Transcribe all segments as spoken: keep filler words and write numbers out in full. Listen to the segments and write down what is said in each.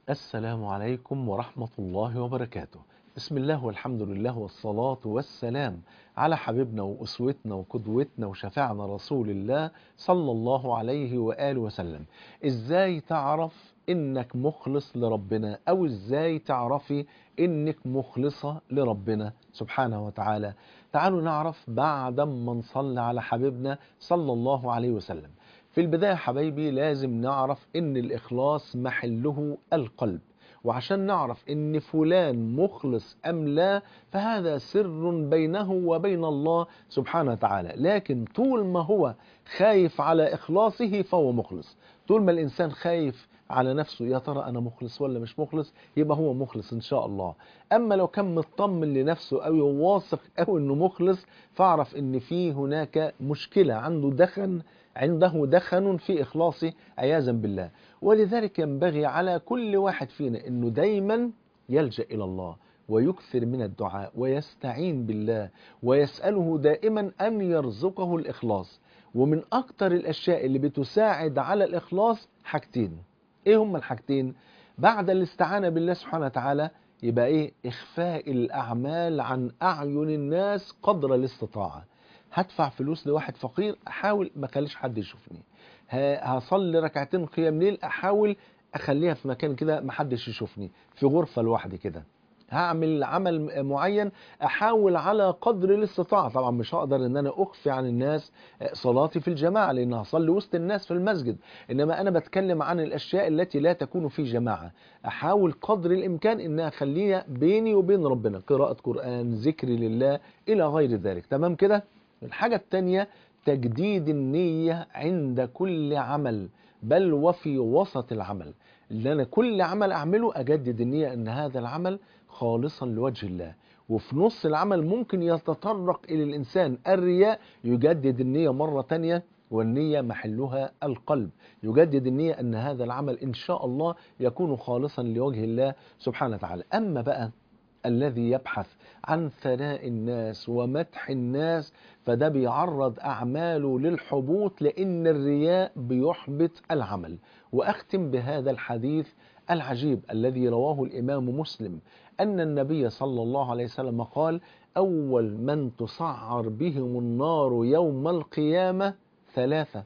السلام عليكم ورحمة الله وبركاته. بسم الله والحمد لله والصلاة والسلام على حبيبنا وأسوتنا وقدوتنا وشفيعنا رسول الله صلى الله عليه وآله وسلم. إزاي تعرف إنك مخلص لربنا، أو إزاي تعرفي إنك مخلصة لربنا سبحانه وتعالى؟ تعالوا نعرف بعد ما نصلي على حبيبنا صلى الله عليه وسلم. في البداية حبايبي لازم نعرف ان الإخلاص محله القلب، وعشان نعرف ان فلان مخلص أم لا فهذا سر بينه وبين الله سبحانه وتعالى. لكن طول ما هو خايف على إخلاصه فهو مخلص. طول ما الإنسان خايف على نفسه يا ترى أنا مخلص ولا مش مخلص، يبقى هو مخلص إن شاء الله. أما لو كان مطمن لنفسه أو واثق أو إنه مخلص، فاعرف إن في هناك مشكلة، عنده دخن عنده دخن في إخلاصه عياذا بالله. ولذلك ينبغي على كل واحد فينا أنه دايما يلجأ إلى الله ويكثر من الدعاء ويستعين بالله ويسأله دائما أن يرزقه الإخلاص. ومن أكتر الأشياء اللي بتساعد على الإخلاص حاجتين. إيه هما الحاجتين؟ بعد الاستعانة بالله سبحانه وتعالى يبقى إيه؟ إخفاء الأعمال عن أعين الناس قدر الاستطاعة. هدفع فلوس لواحد فقير، احاول ما اخليش حد يشوفني. ه- هصلي ركعتين قيام ليل، احاول اخليها في مكان كده ما حدش يشوفني، في غرفة لوحدي كده. هعمل عمل م- معين، احاول على قدر الاستطاعة. طبعا مش هقدر ان انا اخفي عن الناس آه، صلاتي في الجماعة، لان هصلي وسط الناس في المسجد. انما انا بتكلم عن الاشياء التي لا تكون في جماعة، احاول قدر الامكان ان اخليها بيني وبين ربنا، قراءة قرآن، ذكر لله، الى غير ذلك. تمام كده؟ الحاجة التانية تجديد النية عند كل عمل، بل وفي وسط العمل. اللي أنا كل عمل أعمله أجدد النية أن هذا العمل خالصا لوجه الله. وفي نص العمل ممكن يتطرق إلى الإنسان الرياء، يجدد النية مرة تانية، والنية محلها القلب. يجدد النية أن هذا العمل إن شاء الله يكون خالصا لوجه الله سبحانه وتعالى. أما بقى الذي يبحث عن ثناء الناس ومدح الناس، فده بيعرض أعماله للحبوط، لأن الرياء بيحبط العمل. وأختم بهذا الحديث العجيب الذي رواه الإمام مسلم، أن النبي صلى الله عليه وسلم قال: أول من تسعر بهم النار يوم القيامة ثلاثة.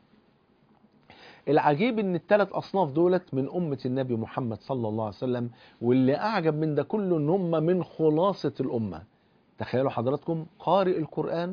العجيب ان الثلاث اصناف دولت من امة النبي محمد صلى الله عليه وسلم، واللي اعجب من ده كله ان هم من خلاصة الامة. تخيلوا حضراتكم: قارئ القرآن،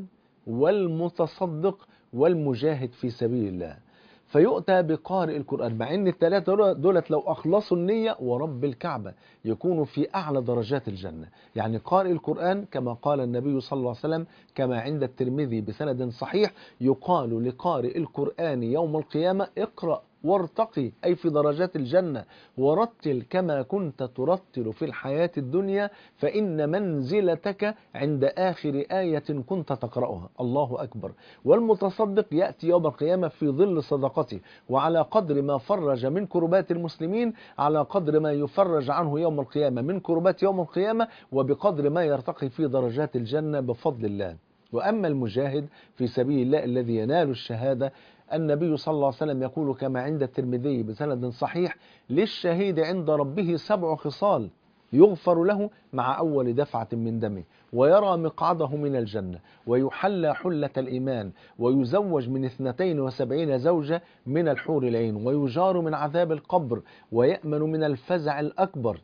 والمتصدق، والمجاهد في سبيل الله. فيؤتى بقارئ القرآن، مع ان الثلاثة دولت لو اخلصوا النية ورب الكعبة يكونوا في اعلى درجات الجنة. يعني قارئ القرآن كما قال النبي صلى الله عليه وسلم، كما عند الترمذي بسند صحيح، يقال لقارئ القرآن يوم القيامة: اقرأ وارتقي، أي في درجات الجنة، ورتل كما كنت ترتل في الحياة الدنيا، فإن منزلتك عند آخر آية كنت تقرأها. الله أكبر. والمتصدق يأتي يوم القيامة في ظل صدقته، وعلى قدر ما فرج من كربات المسلمين على قدر ما يفرج عنه يوم القيامة من كربات يوم القيامة، وبقدر ما يرتقي في درجات الجنة بفضل الله. وأما المجاهد في سبيل الله الذي ينال الشهادة، النبي صلى الله عليه وسلم يقول كما عند الترمذي بسند صحيح: للشهيد عند ربه سبع خصال: يغفر له مع أول دفعة من دمه، ويرى مقعده من الجنة، ويحلى حلة الإيمان، ويزوج من اثنتين وسبعين زوجة من الحور العين، ويجار من عذاب القبر، ويأمن من الفزع الأكبر،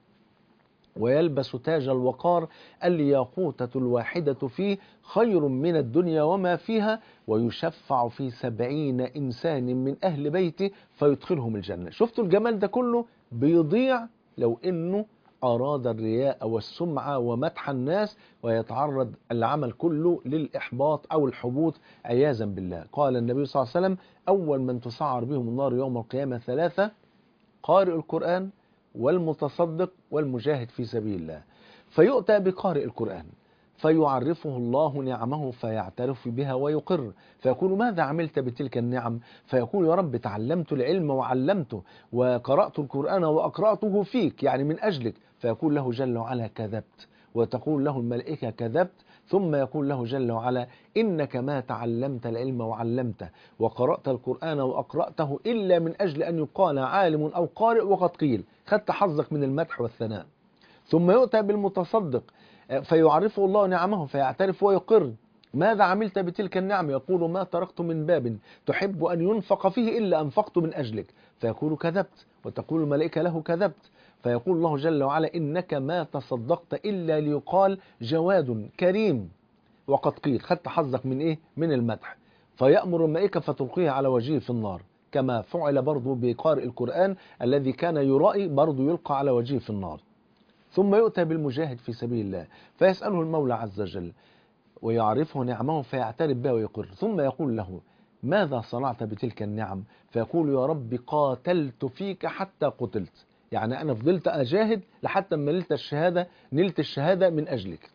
ويلبس تاج الوقار: الياقوتة الواحدة فيه خير من الدنيا وما فيها، ويشفع في سبعين إنسان من أهل بيته فيدخلهم الجنة. شفتوا الجمال ده كله بيضيع لو إنه أراد الرياء والسمعة ومدح الناس، ويتعرض العمل كله للإحباط أو الحبوط عياذا بالله. قال النبي صلى الله عليه وسلم: أول من تسعر بهم النار يوم القيامة ثلاثة: قارئ القرآن، والمتصدق، والمجاهد في سبيل الله. فيؤتى بقارئ القرآن فيعرفه الله نعمه فيعترف بها ويقر، فيقول: ماذا عملت بتلك النعم؟ فيقول: يا رب تعلمت العلم وعلمته، وقرأت القرآن وأقرأته فيك، يعني من أجلك. فيقول له جل وعلا: كذبت. وتقول له الملائكة: كذبت. ثم يقول له جل وعلا: إنك ما تعلمت العلم وعلمته وقرأت القرآن وأقرأته إلا من أجل أن يقال عالم أو قارئ، وقد قيل. خدت حظك من المدح والثناء. ثم يؤتى بالمتصدق فيعرفه الله نعمه فيعترف ويقر. ماذا عملت بتلك النعم؟ يقول ما تركت من باب تحب أن ينفق فيه إلا أنفقت من أجلك. فيقول كذبت، وتقول الملائكة له كذبت. فيقول الله جل وعلا إنك ما تصدقت إلا ليقال جواد كريم. وقد قيل خدت حظك من إيه؟ من المدح. فيأمر الملائكة فتلقيه على وجهه في النار، كما فعل برضو بقارئ القرآن الذي كان يرائي برضو يلقى على وجهه في النار. ثم يؤتى بالمجاهد في سبيل الله فيسأله المولى عز وجل ويعرفه نعمه فيعترف بها ويقر. ثم يقول له ماذا صنعت بتلك النعم؟ فيقول يا رب قاتلت فيك حتى قتلت، يعني أنا فضلت أجاهد لحتى ما نلت الشهادة نلت الشهادة من أجلك.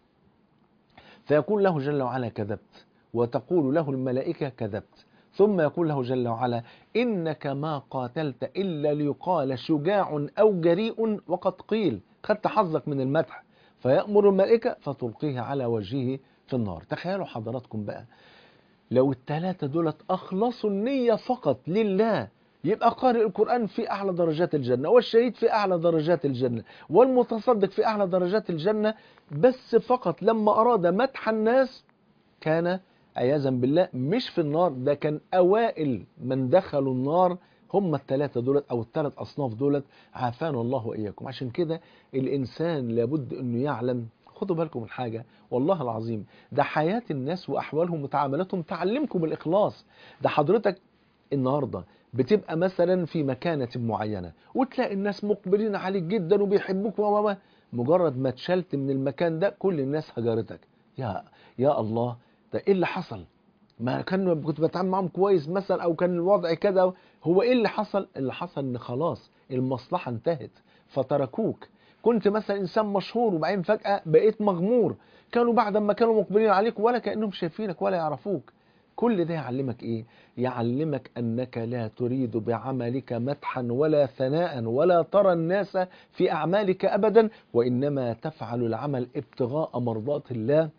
فيقول له جل وعلا كذبت، وتقول له الملائكة كذبت. ثم يقول له جل وعلا إنك ما قاتلت إلا ليقال شجاع أو جريء وقد قيل خدت حظك من المدح. فيأمر الملائكة فتلقيه على وجهه في النار. تخيلوا حضراتكم بقى لو الثلاثة دولت أخلصوا النية فقط لله، يبقى قارئ القرآن في أعلى درجات الجنة، والشهيد في أعلى درجات الجنة، والمتصدق في أعلى درجات الجنة. بس فقط لما أراد مدح الناس كان عياذا بالله مش في النار، ده كان أوائل من دخلوا النار هم الثلاثة دولت أو الثلاث أصناف دولت، عافانا الله وإياكم. عشان كده الإنسان لابد أنه يعلم. خدوا بالكم من حاجة والله العظيم، ده حياة الناس وأحوالهم وتعاملاتهم تعلمكم الإخلاص. ده حضرتك النهاردة بتبقى مثلا في مكانة معينة وتلاقي الناس مقبلين عليك جدا وبيحبوك وما مجرد ما اتشلت من المكان ده كل الناس هجرتك. يا يا الله، ده ايه اللي حصل؟ ما كان كنت بتعامل معاهم كويس مثلا او كان الوضع كده. هو ايه اللي حصل؟ اللي حصل ان خلاص المصلحة انتهت فتركوك. كنت مثلا انسان مشهور وبعدين فجأة بقيت مغمور، كانوا بعد ما كانوا مقبلين عليك ولا كأنهم شايفينك ولا يعرفوك. كل ده يعلمك ايه؟ يعلمك انك لا تريد بعملك مدحا ولا ثناء ولا ترى الناس في اعمالك ابدا، وانما تفعل العمل ابتغاء مرضات الله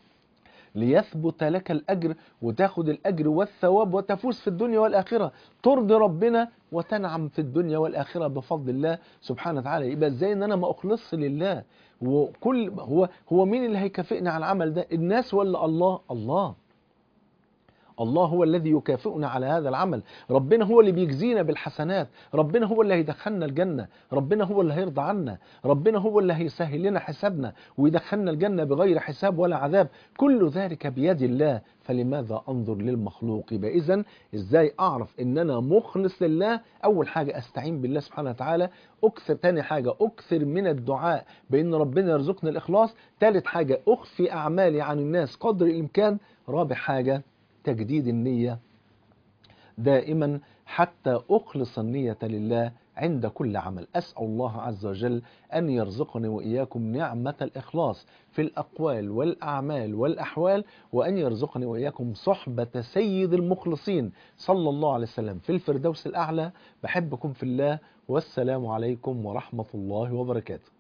ليثبت لك الأجر وتاخد الأجر والثواب وتفوز في الدنيا والآخرة، ترضي ربنا وتنعم في الدنيا والآخرة بفضل الله سبحانه وتعالى. يبقى ازاي ان انا ما اخلصش لله؟ وكل هو هو مين اللي هيكافئني على العمل ده؟ الناس ولا الله؟ الله الله هو الذي يكافئنا على هذا العمل. ربنا هو اللي بيجزينا بالحسنات، ربنا هو اللي هيدخلنا الجنة، ربنا هو اللي هيرضى عنا، ربنا هو اللي هيسهل لنا حسابنا ويدخلنا الجنة بغير حساب ولا عذاب. كل ذلك بيد الله، فلماذا أنظر للمخلوق؟ يبقى إذن إزاي أعرف إن أنا مخلص لله؟ أول حاجة أستعين بالله سبحانه وتعالى، أكثر. تاني حاجة أكثر من الدعاء بأن ربنا يرزقنا الإخلاص. ثالث حاجة أخفي أعمالي عن الناس قدر الإمكان. رابع حاجة تجديد النية دائما حتى أخلص النية لله عند كل عمل. أسأل الله عز وجل أن يرزقني وإياكم نعمة الإخلاص في الأقوال والأعمال والأحوال، وأن يرزقني وإياكم صحبة سيد المخلصين صلى الله عليه وسلم في الفردوس الأعلى. بحبكم في الله، والسلام عليكم ورحمة الله وبركاته.